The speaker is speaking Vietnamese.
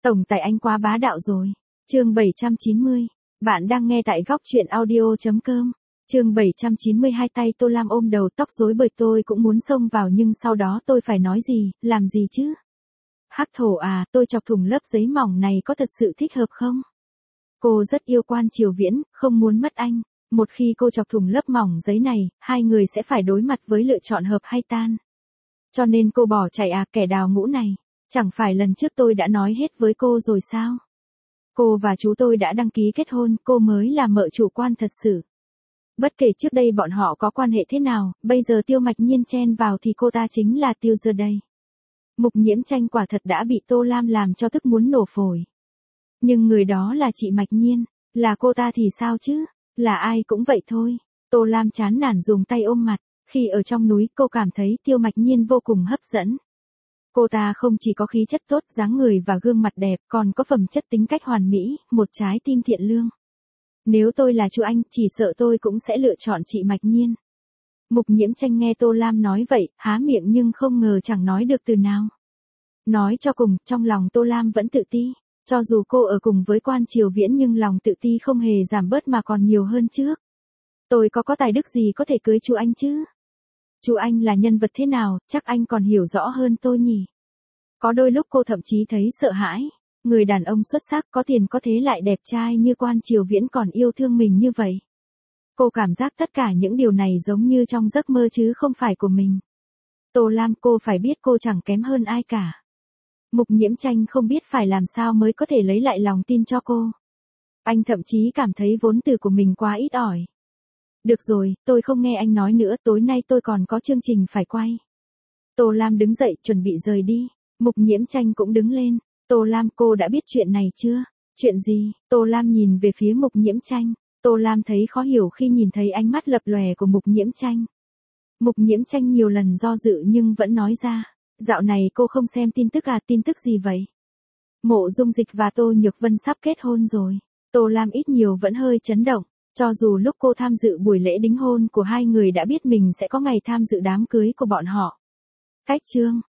Tổng tài anh quá bá đạo rồi. Chương 790. Bạn đang nghe tại góc truyện audio.com. Chương 792 tay Tô Lam ôm đầu tóc rối bời tôi cũng muốn xông vào nhưng sau đó tôi phải nói gì, làm gì chứ? Hắc thổ à, tôi chọc thủng lớp giấy mỏng này có thật sự thích hợp không? Cô rất yêu Quan Triều Viễn, không muốn mất anh. Một khi cô chọc thủng lớp mỏng giấy này, hai người sẽ phải đối mặt với lựa chọn hợp hay tan. Cho nên cô bỏ chạy à, kẻ đào ngũ này. Chẳng phải lần trước tôi đã nói hết với cô rồi sao? Cô và chú tôi đã đăng ký kết hôn, cô mới là mợ chủ Quan thật sự. Bất kể trước đây bọn họ có quan hệ thế nào, bây giờ Tiêu Mạch Nhiên chen vào thì cô ta chính là Tiêu giờ đây. Mục Nhiễm Tranh quả thật đã bị Tô Lam làm cho tức muốn nổ phổi. Nhưng người đó là chị Mạch Nhiên, là cô ta thì sao chứ, là ai cũng vậy thôi. Tô Lam chán nản dùng tay ôm mặt, khi ở trong núi cô cảm thấy Tiêu Mạch Nhiên vô cùng hấp dẫn. Cô ta không chỉ có khí chất tốt, dáng người và gương mặt đẹp, còn có phẩm chất tính cách hoàn mỹ, một trái tim thiện lương. Nếu tôi là chú anh, chỉ sợ tôi cũng sẽ lựa chọn chị Mạch Nhiên. Mục Nhiễm Tranh nghe Tô Lam nói vậy, há miệng nhưng không ngờ chẳng nói được từ nào. Nói cho cùng, trong lòng Tô Lam vẫn tự ti. Cho dù cô ở cùng với Quan Triều Viễn nhưng lòng tự ti không hề giảm bớt mà còn nhiều hơn trước. Tôi có tài đức gì có thể cưới chú anh chứ? Chú anh là nhân vật thế nào, chắc anh còn hiểu rõ hơn tôi nhỉ? Có đôi lúc cô thậm chí thấy sợ hãi. Người đàn ông xuất sắc có tiền có thế lại đẹp trai như Quan Triều Viễn còn yêu thương mình như vậy. Cô cảm giác tất cả những điều này giống như trong giấc mơ chứ không phải của mình. Tô Lam, cô phải biết cô chẳng kém hơn ai cả. Mục Nhiễm Tranh không biết phải làm sao mới có thể lấy lại lòng tin cho cô. Anh thậm chí cảm thấy vốn từ của mình quá ít ỏi. Được rồi, tôi không nghe anh nói nữa, tối nay tôi còn có chương trình phải quay. Tô Lam đứng dậy chuẩn bị rời đi. Mục Nhiễm Tranh cũng đứng lên. Tô Lam, cô đã biết chuyện này chưa? Chuyện gì? Tô Lam nhìn về phía Mục Nhiễm Tranh. Tô Lam thấy khó hiểu khi nhìn thấy ánh mắt lập lòe của Mục Nhiễm Tranh. Mục Nhiễm Tranh nhiều lần do dự nhưng vẫn nói ra. Dạo này cô không xem tin tức à, tin tức gì vậy? Mộ Dung Dịch và Tô Nhược Vân sắp kết hôn rồi. Tô Lam ít nhiều vẫn hơi chấn động. Cho dù lúc cô tham dự buổi lễ đính hôn của hai người đã biết mình sẽ có ngày tham dự đám cưới của bọn họ. Cách chương.